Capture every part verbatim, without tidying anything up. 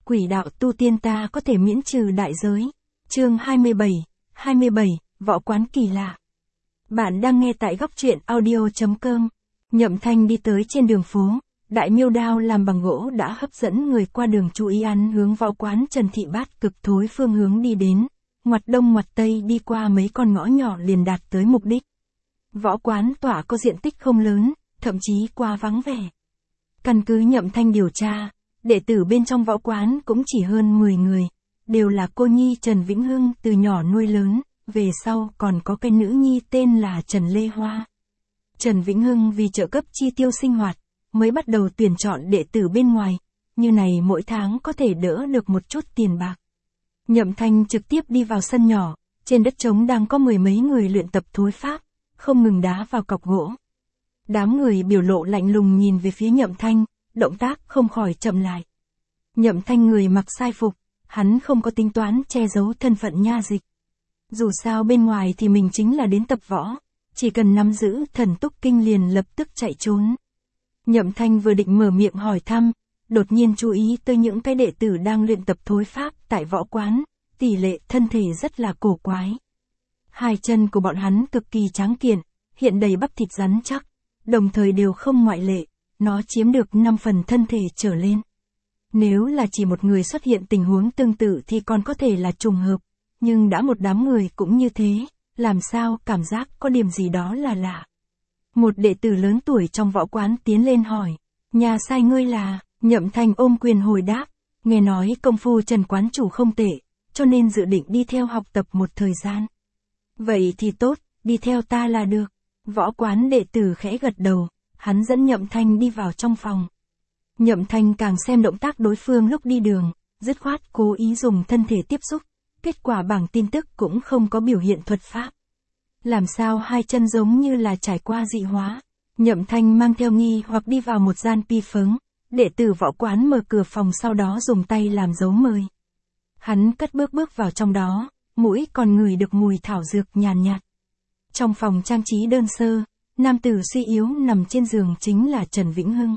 quỷ đạo tu tiên ta có thể miễn trừ đại giới. Chương hai mươi bảy, hai mươi bảy, võ quán kỳ lạ. Bạn đang nghe tại góc truyện audio chấm com. Nhậm Thanh đi tới trên đường phố, đại miêu đao làm bằng gỗ đã hấp dẫn người qua đường chú ý ăn hướng võ quán Trần Thị Bát cực thối phương hướng đi đến, ngoặt đông ngoặt tây đi qua mấy con ngõ nhỏ liền đạt tới mục đích. Võ quán tỏa có diện tích không lớn, thậm chí qua vắng vẻ. Căn cứ Nhậm Thanh điều tra, đệ tử bên trong võ quán cũng chỉ hơn mười người, đều là cô nhi Trần Vĩnh Hưng từ nhỏ nuôi lớn, về sau còn có cái nữ nhi tên là Trần Lê Hoa. Trần Vĩnh Hưng vì trợ cấp chi tiêu sinh hoạt, mới bắt đầu tuyển chọn đệ tử bên ngoài, như này mỗi tháng có thể đỡ được một chút tiền bạc. Nhậm Thanh trực tiếp đi vào sân nhỏ, trên đất trống đang có mười mấy người luyện tập thối pháp, không ngừng đá vào cọc gỗ. Đám người biểu lộ lạnh lùng nhìn về phía Nhậm Thanh, động tác không khỏi chậm lại. Nhậm Thanh người mặc sai phục, hắn không có tính toán che giấu thân phận nha dịch. Dù sao bên ngoài thì mình chính là đến tập võ, chỉ cần nắm giữ thần túc kinh liền lập tức chạy trốn. Nhậm Thanh vừa định mở miệng hỏi thăm, đột nhiên chú ý tới những cái đệ tử đang luyện tập thối pháp tại võ quán, tỷ lệ thân thể rất là cổ quái. Hai chân của bọn hắn cực kỳ tráng kiện, hiện đầy bắp thịt rắn chắc, đồng thời đều không ngoại lệ, nó chiếm được năm phần thân thể trở lên. Nếu là chỉ một người xuất hiện tình huống tương tự thì còn có thể là trùng hợp, nhưng đã một đám người cũng như thế, làm sao cảm giác có điểm gì đó là lạ. Một đệ tử lớn tuổi trong võ quán tiến lên hỏi, nhà sai ngươi là? Nhậm Thanh ôm quyền hồi đáp, nghe nói công phu Trần quán chủ không tệ, cho nên dự định đi theo học tập một thời gian. Vậy thì tốt, đi theo ta là được. Võ quán đệ tử khẽ gật đầu, hắn dẫn Nhậm Thanh đi vào trong phòng. Nhậm Thanh càng xem động tác đối phương lúc đi đường, dứt khoát cố ý dùng thân thể tiếp xúc, kết quả bảng tin tức cũng không có biểu hiện thuật pháp. Làm sao hai chân giống như là trải qua dị hóa? Nhậm Thanh mang theo nghi hoặc đi vào một gian pi phấn, đệ tử võ quán mở cửa phòng sau đó dùng tay làm dấu mời. Hắn cất bước bước vào trong đó, mũi còn ngửi được mùi thảo dược nhàn nhạt, nhạt. Trong phòng trang trí đơn sơ, nam tử suy yếu nằm trên giường chính là Trần Vĩnh Hưng.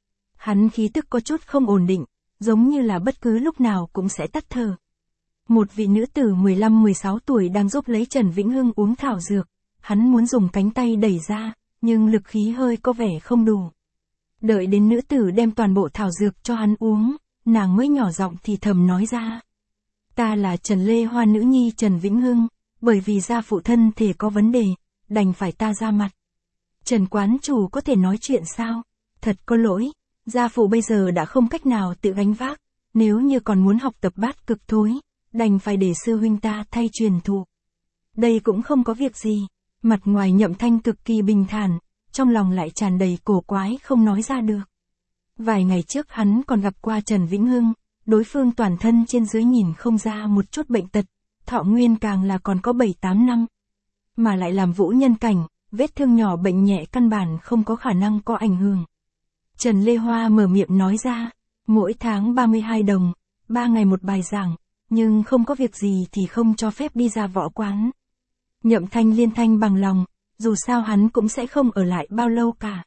Hắn khí tức có chút không ổn định, giống như là bất cứ lúc nào cũng sẽ tắt thở. Một vị nữ tử mười lăm mười sáu tuổi đang giúp lấy Trần Vĩnh Hưng uống thảo dược, hắn muốn dùng cánh tay đẩy ra, nhưng lực khí hơi có vẻ không đủ. Đợi đến nữ tử đem toàn bộ thảo dược cho hắn uống, nàng mới nhỏ giọng thì thầm nói ra. Ta là Trần Lê Hoa nữ nhi Trần Vĩnh Hưng, bởi vì gia phụ thân thể có vấn đề, đành phải ta ra mặt. Trần quán chủ có thể nói chuyện sao? Thật có lỗi, gia phụ bây giờ đã không cách nào tự gánh vác, nếu như còn muốn học tập bát cực thối, đành phải để sư huynh ta thay truyền thụ. Đây cũng không có việc gì, mặt ngoài Nhậm Thanh cực kỳ bình thản, trong lòng lại tràn đầy cổ quái không nói ra được. Vài ngày trước hắn còn gặp qua Trần Vĩnh Hưng, đối phương toàn thân trên dưới nhìn không ra một chút bệnh tật, thọ nguyên càng là còn có bảy tám năm. Mà lại làm vũ nhân cảnh, vết thương nhỏ bệnh nhẹ căn bản không có khả năng có ảnh hưởng. Trần Lê Hoa mở miệng nói ra, mỗi tháng ba mươi hai đồng, ba ngày một bài giảng, nhưng không có việc gì thì không cho phép đi ra võ quán. Nhậm Thanh liên thanh bằng lòng, dù sao hắn cũng sẽ không ở lại bao lâu cả.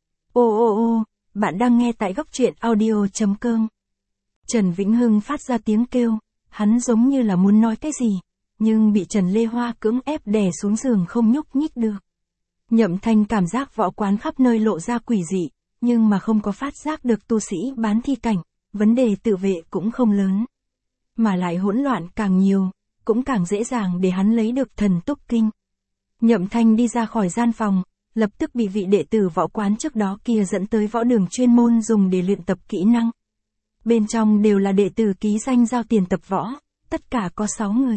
Ô ô ô, bạn đang nghe tại góc truyện audio chấm com. Trần Vĩnh Hưng phát ra tiếng kêu, hắn giống như là muốn nói cái gì, nhưng bị Trần Lê Hoa cưỡng ép đè xuống giường không nhúc nhích được. Nhậm Thanh cảm giác võ quán khắp nơi lộ ra quỷ dị, nhưng mà không có phát giác được tu sĩ bán thi cảnh, vấn đề tự vệ cũng không lớn. Mà lại hỗn loạn càng nhiều, cũng càng dễ dàng để hắn lấy được thần túc kinh. Nhậm Thanh đi ra khỏi gian phòng, lập tức bị vị đệ tử võ quán trước đó kia dẫn tới võ đường chuyên môn dùng để luyện tập kỹ năng. Bên trong đều là đệ tử ký danh giao tiền tập võ, tất cả có sáu người.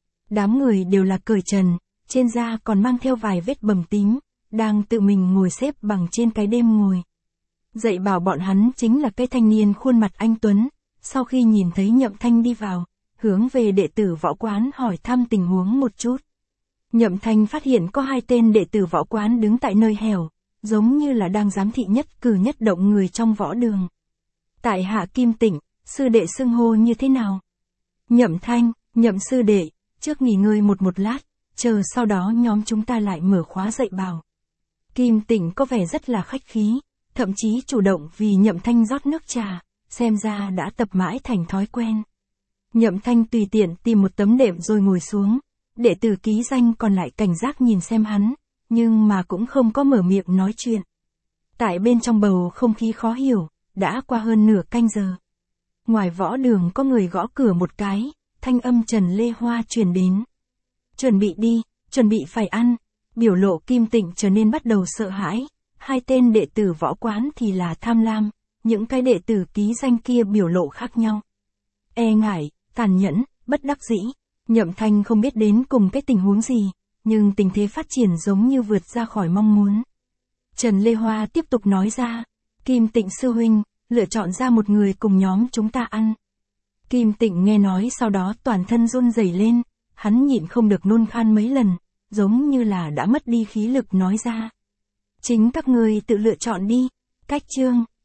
Đám người đều là cởi trần, trên da còn mang theo vài vết bầm tím, đang tự mình ngồi xếp bằng trên cái đêm ngồi. Dạy bảo bọn hắn chính là cái thanh niên khuôn mặt anh tuấn, sau khi nhìn thấy Nhậm Thanh đi vào, hướng về đệ tử võ quán hỏi thăm tình huống một chút. Nhậm Thanh phát hiện có hai tên đệ tử võ quán đứng tại nơi hẻo, giống như là đang giám thị nhất cử nhất động người trong võ đường. Tại hạ Kim Tịnh, sư đệ xưng hô như thế nào? Nhậm Thanh, Nhậm sư đệ, trước nghỉ ngơi một một lát, chờ sau đó nhóm chúng ta lại mở khóa dạy bảo. Kim Tịnh có vẻ rất là khách khí, thậm chí chủ động vì Nhậm Thanh rót nước trà, xem ra đã tập mãi thành thói quen. Nhậm Thanh tùy tiện tìm một tấm đệm rồi ngồi xuống, đệ tử ký danh còn lại cảnh giác nhìn xem hắn, nhưng mà cũng không có mở miệng nói chuyện. Tại bên trong bầu không khí khó hiểu, đã qua hơn nửa canh giờ. Ngoài võ đường có người gõ cửa một cái, thanh âm Trần Lê Hoa truyền đến. Chuẩn bị đi, chuẩn bị phải ăn. Biểu lộ Kim Tịnh trở nên bắt đầu sợ hãi, hai tên đệ tử võ quán thì là tham lam, những cái đệ tử ký danh kia biểu lộ khác nhau. E ngại, tàn nhẫn, bất đắc dĩ, Nhậm Thanh không biết đến cùng cái tình huống gì, nhưng tình thế phát triển giống như vượt ra khỏi mong muốn. Trần Lê Hoa tiếp tục nói ra, Kim Tịnh sư huynh, lựa chọn ra một người cùng nhóm chúng ta ăn. Kim Tịnh nghe nói sau đó toàn thân run rẩy lên, hắn nhịn không được nôn khan mấy lần, giống như là đã mất đi khí lực nói ra. Chính các ngươi tự lựa chọn đi, cách chương.